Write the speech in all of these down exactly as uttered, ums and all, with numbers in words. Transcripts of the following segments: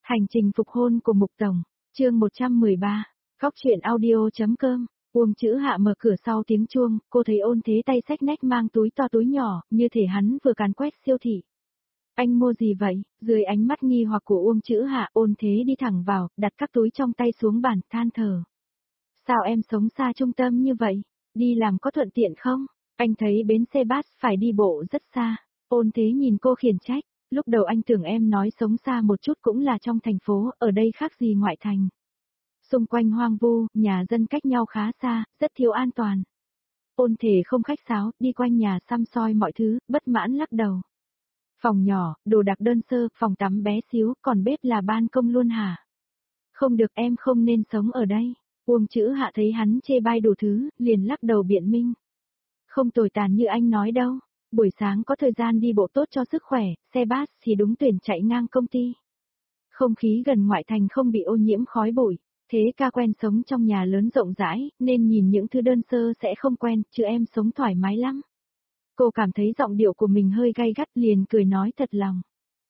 Hành trình phục hôn của Mục Tổng, chương một trăm mười ba, Góc truyện audio.com, Uông Chữ Hạ mở cửa sau tiếng chuông, cô thấy Ôn Thế tay xách nách mang túi to túi nhỏ, như thể hắn vừa càn quét siêu thị. Anh mua gì vậy? Dưới ánh mắt nghi hoặc của Uông Chữ Hạ, Ôn Thế đi thẳng vào, đặt các túi trong tay xuống bàn, than thở. Sao em sống xa trung tâm như vậy? Đi làm có thuận tiện không? Anh thấy bến xe bus phải đi bộ rất xa. Ôn Thế nhìn cô khiển trách. Lúc đầu anh tưởng em nói sống xa một chút cũng là trong thành phố, ở đây khác gì ngoại thành. Xung quanh hoang vu, nhà dân cách nhau khá xa, rất thiếu an toàn. Ôn Thể không khách sáo, đi quanh nhà xăm soi mọi thứ, bất mãn lắc đầu. Phòng nhỏ, đồ đạc đơn sơ, phòng tắm bé xíu, còn bếp là ban công luôn hả? Không được, em không nên sống ở đây. Uông Chữ Hạ thấy hắn chê bai đủ thứ, liền lắc đầu biện minh. Không tồi tàn như anh nói đâu. Buổi sáng có thời gian đi bộ tốt cho sức khỏe, xe bus thì đúng tuyển chạy ngang công ty. Không khí gần ngoại thành không bị ô nhiễm khói bụi, Thế Ca quen sống trong nhà lớn rộng rãi, nên nhìn những thứ đơn sơ sẽ không quen, chứ em sống thoải mái lắm. Cô cảm thấy giọng điệu của mình hơi gay gắt, liền cười nói thật lòng.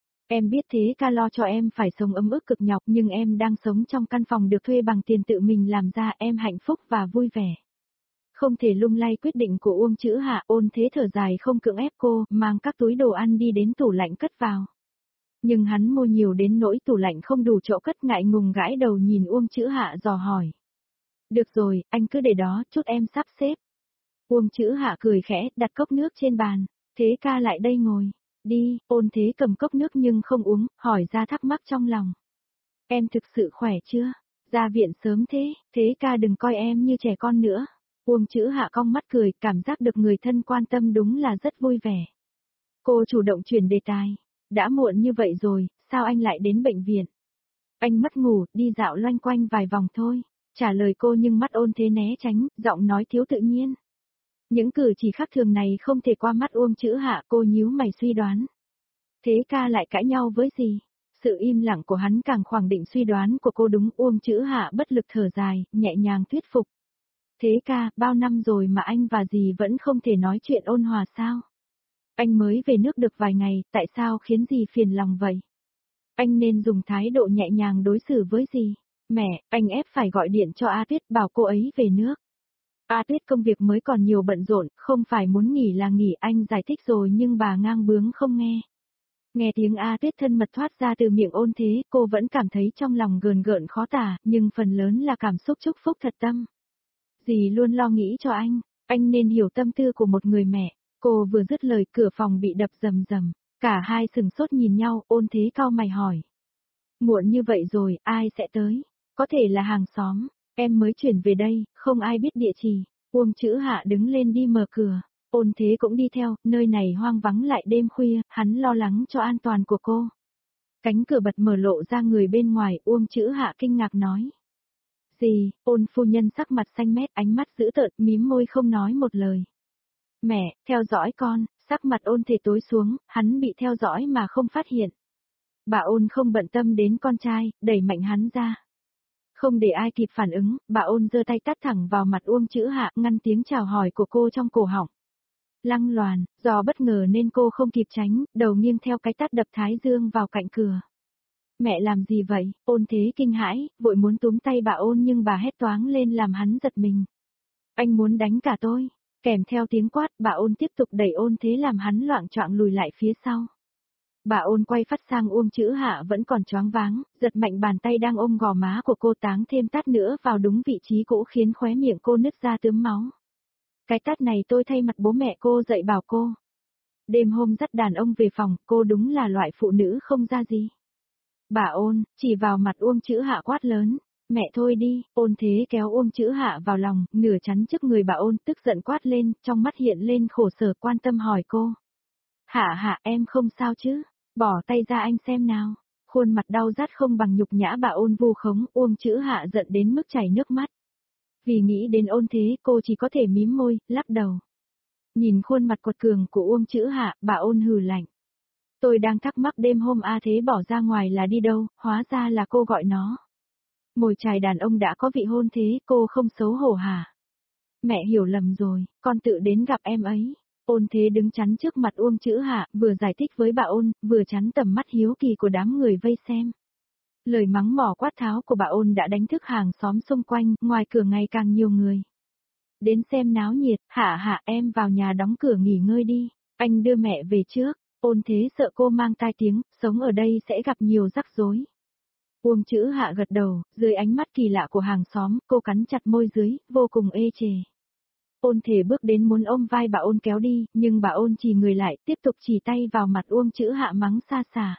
Em biết Thế Ca lo cho em phải sống ấm ức cực nhọc, nhưng em đang sống trong căn phòng được thuê bằng tiền tự mình làm ra, em hạnh phúc và vui vẻ. Không thể lung lay quyết định của Uông Chữ Hạ, Ôn Thế thở dài không cưỡng ép cô, mang các túi đồ ăn đi đến tủ lạnh cất vào. Nhưng hắn mua nhiều đến nỗi tủ lạnh không đủ chỗ cất, ngại ngùng gãi đầu nhìn Uông Chữ Hạ dò hỏi. Được rồi, anh cứ để đó, chút em sắp xếp. Uông Chữ Hạ cười khẽ, đặt cốc nước trên bàn. Thế Ca lại đây ngồi. Đi, Ôn Thế cầm cốc nước nhưng không uống, hỏi ra thắc mắc trong lòng. Em thực sự khỏe chưa? Ra viện sớm thế, Thế Ca đừng coi em như trẻ con nữa. Uông Chữ Hạ cong mắt cười, cảm giác được người thân quan tâm đúng là rất vui vẻ. Cô chủ động chuyển đề tài. Đã muộn như vậy rồi, sao anh lại đến bệnh viện? Anh mất ngủ, đi dạo loanh quanh vài vòng thôi. Trả lời cô nhưng mắt Ôn Thế né tránh, giọng nói thiếu tự nhiên. Những cử chỉ khác thường này không thể qua mắt Uông Chữ Hạ, cô nhíu mày suy đoán. Thế Ca lại cãi nhau với gì? Sự im lặng của hắn càng khẳng định suy đoán của cô đúng. Uông Chữ Hạ bất lực thở dài, nhẹ nhàng thuyết phục. Thế Ca, bao năm rồi mà anh và dì vẫn không thể nói chuyện ôn hòa sao? Anh mới về nước được vài ngày, tại sao khiến dì phiền lòng vậy? Anh nên dùng thái độ nhẹ nhàng đối xử với dì. Mẹ, anh ép phải gọi điện cho A Tuyết bảo cô ấy về nước. A Tuyết công việc mới còn nhiều bận rộn, không phải muốn nghỉ là nghỉ, anh giải thích rồi nhưng bà ngang bướng không nghe. Nghe tiếng A Tuyết thân mật thoát ra từ miệng Ôn Thế, cô vẫn cảm thấy trong lòng gờn gợn khó tả, nhưng phần lớn là cảm xúc chúc phúc thật tâm. Dì luôn lo nghĩ cho anh, anh nên hiểu tâm tư của một người mẹ. Cô vừa dứt lời, cửa phòng bị đập rầm rầm, cả hai sừng sốt nhìn nhau. Ôn Thế cau mày hỏi. Muộn như vậy rồi, ai sẽ tới? Có thể là hàng xóm, em mới chuyển về đây, không ai biết địa chỉ. Uông Chữ Hạ đứng lên đi mở cửa, Ôn Thế cũng đi theo, nơi này hoang vắng lại đêm khuya, hắn lo lắng cho an toàn của cô. Cánh cửa bật mở lộ ra người bên ngoài, Uông Chữ Hạ kinh ngạc nói. Gì? Ôn phu nhân sắc mặt xanh mét, ánh mắt dữ tợn, mím môi không nói một lời. Mẹ, theo dõi con, sắc mặt Ôn Thể tối xuống, hắn bị theo dõi mà không phát hiện. Bà Ôn không bận tâm đến con trai, đẩy mạnh hắn ra. Không để ai kịp phản ứng, bà Ôn giơ tay tát thẳng vào mặt Uông Chữ Hạ, ngăn tiếng chào hỏi của cô trong cổ họng. Lăng loàn, do bất ngờ nên cô không kịp tránh, đầu nghiêng theo cái tát đập thái dương vào cạnh cửa. Mẹ làm gì vậy? Ôn Thế kinh hãi, vội muốn túm tay bà Ôn nhưng bà hét toáng lên làm hắn giật mình. Anh muốn đánh cả tôi. Kèm theo tiếng quát, bà Ôn tiếp tục đẩy Ôn Thế làm hắn loạng choạng lùi lại phía sau. Bà Ôn quay phát sang Uông Chữ Hạ vẫn còn choáng váng, giật mạnh bàn tay đang ôm gò má của cô, táng thêm tát nữa vào đúng vị trí cũ khiến khóe miệng cô nứt ra tướm máu. Cái tát này tôi thay mặt bố mẹ cô dạy bảo cô. Đêm hôm dắt đàn ông về phòng, cô đúng là loại phụ nữ không ra gì. Bà Ôn, chỉ vào mặt Uông Chữ Hạ quát lớn. Mẹ thôi đi. Ôn Thế kéo Uông Chữ Hạ vào lòng, nửa chắn trước người bà Ôn, tức giận quát lên, trong mắt hiện lên khổ sở, quan tâm hỏi cô. Hạ Hạ, em không sao chứ? Bỏ tay ra anh xem nào. Khuôn mặt đau rát không bằng nhục nhã bà Ôn vu khống, Uông Chữ Hạ giận đến mức chảy nước mắt. Vì nghĩ đến Ôn Thế, cô chỉ có thể mím môi, lắc đầu. Nhìn khuôn mặt quật cường của Uông Chữ Hạ, bà Ôn hừ lạnh. Tôi đang thắc mắc đêm hôm A Thế bỏ ra ngoài là đi đâu, hóa ra là cô gọi nó. Mồi chài đàn ông đã có vị hôn thế, cô không xấu hổ hả? Mẹ hiểu lầm rồi, con tự đến gặp em ấy. Ôn Thế đứng chắn trước mặt Uông Chữ Hạ, vừa giải thích với bà Ôn, vừa chắn tầm mắt hiếu kỳ của đám người vây xem. Lời mắng mỏ quát tháo của bà ôn đã đánh thức hàng xóm xung quanh, ngoài cửa ngày càng nhiều người. Đến xem náo nhiệt, hạ hạ em vào nhà đóng cửa nghỉ ngơi đi, anh đưa mẹ về trước, ôn thế sợ cô mang tai tiếng, sống ở đây sẽ gặp nhiều rắc rối. Uông Chữ Hạ gật đầu, dưới ánh mắt kỳ lạ của hàng xóm, cô cắn chặt môi dưới, vô cùng ê chề. Ôn thể bước đến muốn ôm vai bà ôn kéo đi, nhưng bà ôn chỉ người lại, tiếp tục chỉ tay vào mặt Uông Chữ Hạ mắng xa xả.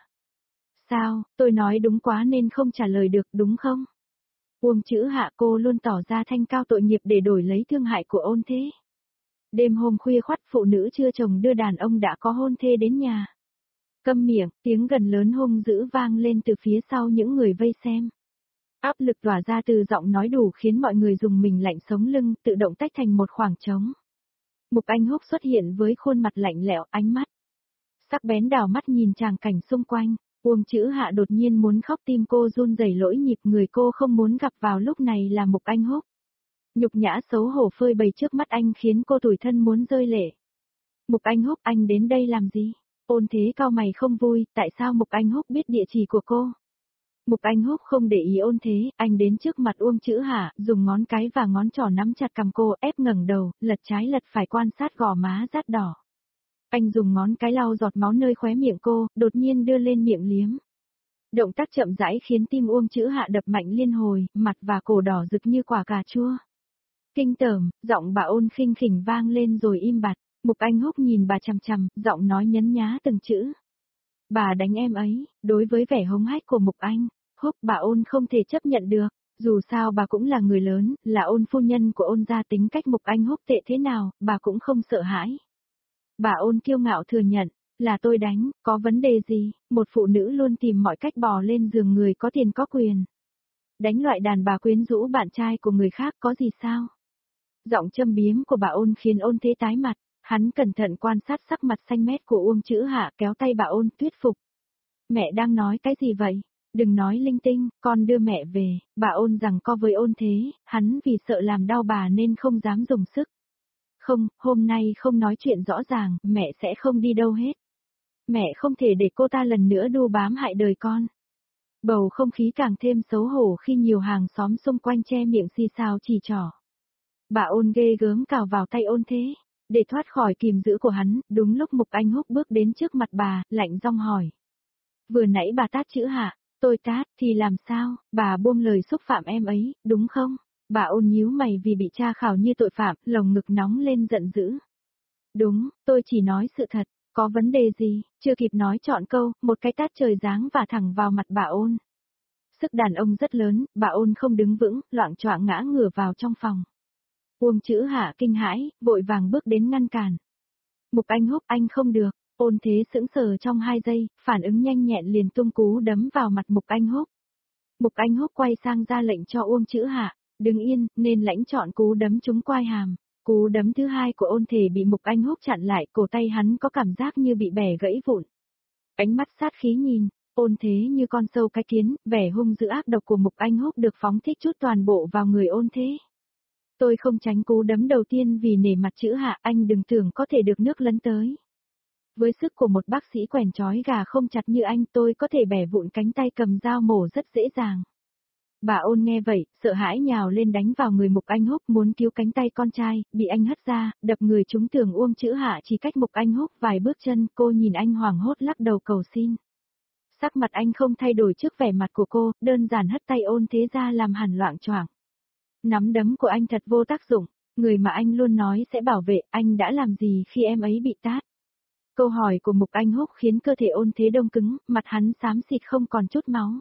Sao, tôi nói đúng quá nên không trả lời được đúng không? Uông Chữ Hạ cô luôn tỏ ra thanh cao tội nghiệp để đổi lấy thương hại của ôn thế. Đêm hôm khuya khoắt phụ nữ chưa chồng đưa đàn ông đã có hôn thê đến nhà. Câm miệng, tiếng gần lớn hung dữ vang lên từ phía sau những người vây xem. Áp lực tỏa ra từ giọng nói đủ khiến mọi người dùng mình lạnh sống lưng, tự động tách thành một khoảng trống. Mục Anh Húc xuất hiện với khuôn mặt lạnh lẽo, ánh mắt sắc bén đảo mắt nhìn tràng cảnh xung quanh. Uông Chữ Hạ đột nhiên muốn khóc, tim cô run rẩy lỗi nhịp, người cô không muốn gặp vào lúc này là Mục Anh Húc. Nhục nhã xấu hổ phơi bày trước mắt anh khiến cô tủi thân muốn rơi lệ. Mục Anh Húc, anh đến đây làm gì? Ôn thế cau mày không vui, tại sao Mục Anh Húc biết địa chỉ của cô? Mục Anh Húc không để ý ôn thế, anh đến trước mặt Uông Chữ Hạ, dùng ngón cái và ngón trỏ nắm chặt cằm cô, ép ngẩng đầu, lật trái lật phải quan sát gò má rát đỏ. Anh dùng ngón cái lau giọt máu nơi khóe miệng cô, đột nhiên đưa lên miệng liếm. Động tác chậm rãi khiến tim Uông Chữ Hạ đập mạnh liên hồi, mặt và cổ đỏ rực như quả cà chua. Kinh tởm, giọng bà ôn khinh khỉnh vang lên rồi im bặt. Mục Anh Húc nhìn bà chằm chằm, giọng nói nhấn nhá từng chữ. Bà đánh em ấy, đối với vẻ hống hách của Mục Anh Húc bà ôn không thể chấp nhận được, dù sao bà cũng là người lớn, là ôn phu nhân của ôn gia, tính cách Mục Anh Húc tệ thế nào, bà cũng không sợ hãi. Bà ôn kiêu ngạo thừa nhận, là tôi đánh, có vấn đề gì, một phụ nữ luôn tìm mọi cách bò lên giường người có tiền có quyền. Đánh loại đàn bà quyến rũ bạn trai của người khác có gì sao? Giọng châm biếm của bà ôn khiến ôn thế tái mặt. Hắn cẩn thận quan sát sắc mặt xanh mét của Uông Chữ Hạ, kéo tay bà ôn, thuyết phục. Mẹ đang nói cái gì vậy? Đừng nói linh tinh, con đưa mẹ về. Bà ôn rằng co với ôn thế, hắn vì sợ làm đau bà nên không dám dùng sức. Không, hôm nay không nói chuyện rõ ràng, mẹ sẽ không đi đâu hết. Mẹ không thể để cô ta lần nữa đu bám hại đời con. Bầu không khí càng thêm xấu hổ khi nhiều hàng xóm xung quanh che miệng xì xào chỉ trỏ. Bà ôn ghê gớm cào vào tay ôn thế. Để thoát khỏi kìm giữ của hắn, đúng lúc Mục Anh Húc bước đến trước mặt bà, lạnh giọng hỏi. Vừa nãy bà tát Chữ Hạ, tôi tát, thì làm sao, bà buông lời xúc phạm em ấy, đúng không? Bà ôn nhíu mày vì bị tra khảo như tội phạm, lồng ngực nóng lên giận dữ. Đúng, tôi chỉ nói sự thật, có vấn đề gì, chưa kịp nói trọn câu, một cái tát trời giáng và thẳng vào mặt bà ôn. Sức đàn ông rất lớn, bà ôn không đứng vững, loạng choạng ngã ngửa vào trong phòng. Uông Chữ Hạ kinh hãi, vội vàng bước đến ngăn cản. Mục Anh Húc, anh không được, ôn thế sững sờ trong hai giây, phản ứng nhanh nhẹn liền tung cú đấm vào mặt Mục Anh Húc. Mục Anh Húc quay sang ra lệnh cho Uông Chữ Hạ, đứng yên, nên lãnh chọn cú đấm trúng quai hàm. Cú đấm thứ hai của ôn thể bị Mục Anh Húc chặn lại, cổ tay hắn có cảm giác như bị bẻ gãy vụn. Ánh mắt sát khí nhìn, ôn thế như con sâu cái kiến, vẻ hung dữ ác độc của Mục Anh Húc được phóng thích chút toàn bộ vào người ôn thế. Tôi không tránh cú đấm đầu tiên vì nể mặt Chữ Hạ, anh đừng tưởng có thể được nước lấn tới. Với sức của một bác sĩ quèn trói gà không chặt như anh, tôi có thể bẻ vụn cánh tay cầm dao mổ rất dễ dàng. Bà ôn nghe vậy, sợ hãi nhào lên đánh vào người Mục Anh Húc muốn cứu cánh tay con trai, bị anh hất ra, đập người trúng tường. Uông Chữ Hạ chỉ cách Mục Anh Húc vài bước chân, cô nhìn anh hoảng hốt lắc đầu cầu xin. Sắc mặt anh không thay đổi trước vẻ mặt của cô, đơn giản hất tay ôn thế ra làm hẳn loạng choạng. Nắm đấm của anh thật vô tác dụng, người mà anh luôn nói sẽ bảo vệ, anh đã làm gì khi em ấy bị tát? Câu hỏi của Mục Anh Húc khiến cơ thể ôn thế đông cứng, mặt hắn xám xịt không còn chút máu.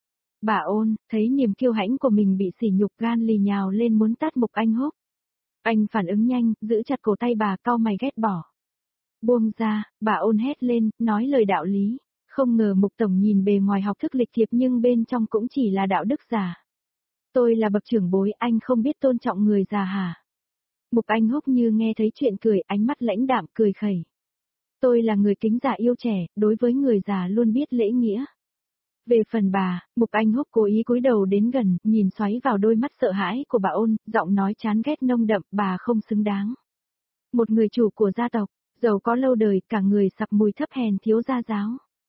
Bà ôn, thấy niềm kiêu hãnh của mình bị sỉ nhục, gan lì nhào lên muốn tát Mục Anh Húc. Anh phản ứng nhanh, giữ chặt cổ tay bà, cau mày ghét bỏ. Buông ra, bà ôn hét lên, nói lời đạo lý. Không ngờ Mục Tổng nhìn bề ngoài học thức lịch thiệp nhưng bên trong cũng chỉ là đạo đức giả. Tôi là bậc trưởng bối, anh không biết tôn trọng người già hả? Mục Anh Húc như nghe thấy chuyện cười, ánh mắt lãnh đạm cười khẩy. Tôi là người kính già yêu trẻ, đối với người già luôn biết lễ nghĩa. Về phần bà, Mục Anh Húc cố ý cúi đầu đến gần, nhìn xoáy vào đôi mắt sợ hãi của bà ôn, giọng nói chán ghét nông đậm, bà không xứng đáng. Một người chủ của gia tộc, giàu có lâu đời, cả người sặc mùi thấp hèn thiếu gia giáo.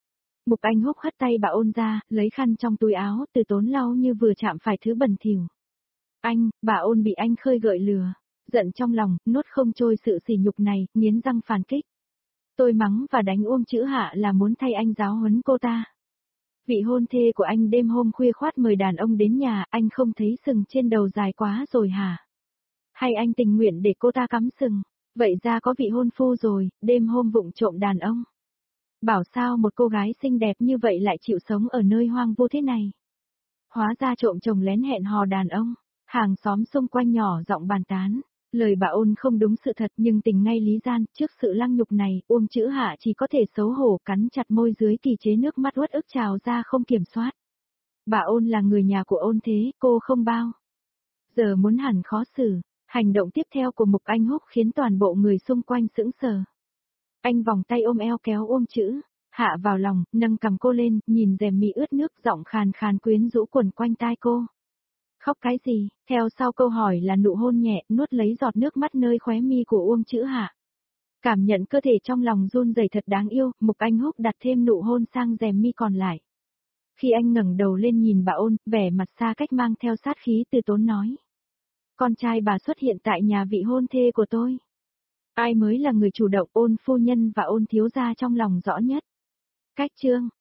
Mục Anh Húc hất tay bà ôn ra, lấy khăn trong túi áo, từ tốn lau như vừa chạm phải thứ bẩn thỉu. Anh, bà ôn bị anh khơi gợi lừa. Giận trong lòng, nuốt không trôi sự sỉ nhục này, nghiến răng phản kích. Tôi mắng và đánh Uông Chữ Hạ là muốn thay anh giáo huấn cô ta. Vị hôn thê của anh đêm hôm khuya khoát mời đàn ông đến nhà, anh không thấy sừng trên đầu dài quá rồi hả? Hay anh tình nguyện để cô ta cắm sừng? Vậy ra có vị hôn phu rồi, đêm hôm vụng trộm đàn ông. Bảo sao một cô gái xinh đẹp như vậy lại chịu sống ở nơi hoang vu thế này? Hóa ra trộm chồng lén hẹn hò đàn ông, hàng xóm xung quanh nhỏ giọng bàn tán. Lời bà ôn không đúng sự thật nhưng tình ngay lý gian, trước sự lăng nhục này, Uông Chữ Hạ chỉ có thể xấu hổ cắn chặt môi dưới kỳ chế nước mắt uất ức trào ra không kiểm soát. Bà ôn là người nhà của ôn thế, cô không bao giờ muốn hẳn khó xử. Hành động tiếp theo của Mục Anh Húc khiến toàn bộ người xung quanh sững sờ. Anh vòng tay ôm eo kéo Uông Chữ Hạ vào lòng, nâng cầm cô lên, nhìn rèm mi ướt nước, giọng khàn khàn quyến rũ quẩn quanh tai cô. Khóc cái gì? Theo sau câu hỏi là nụ hôn nhẹ, nuốt lấy giọt nước mắt nơi khóe mi của Uông Chữ Hạ. Cảm nhận cơ thể trong lòng run rẩy thật đáng yêu, Mục Anh Húc đặt thêm nụ hôn sang rèm mi còn lại. Khi anh ngẩng đầu lên nhìn bà ôn, vẻ mặt xa cách mang theo sát khí từ tốn nói. Con trai bà xuất hiện tại nhà vị hôn thê của tôi. Ai mới là người chủ động, Ôn phu nhân và Ôn thiếu gia trong lòng rõ nhất. Cách chương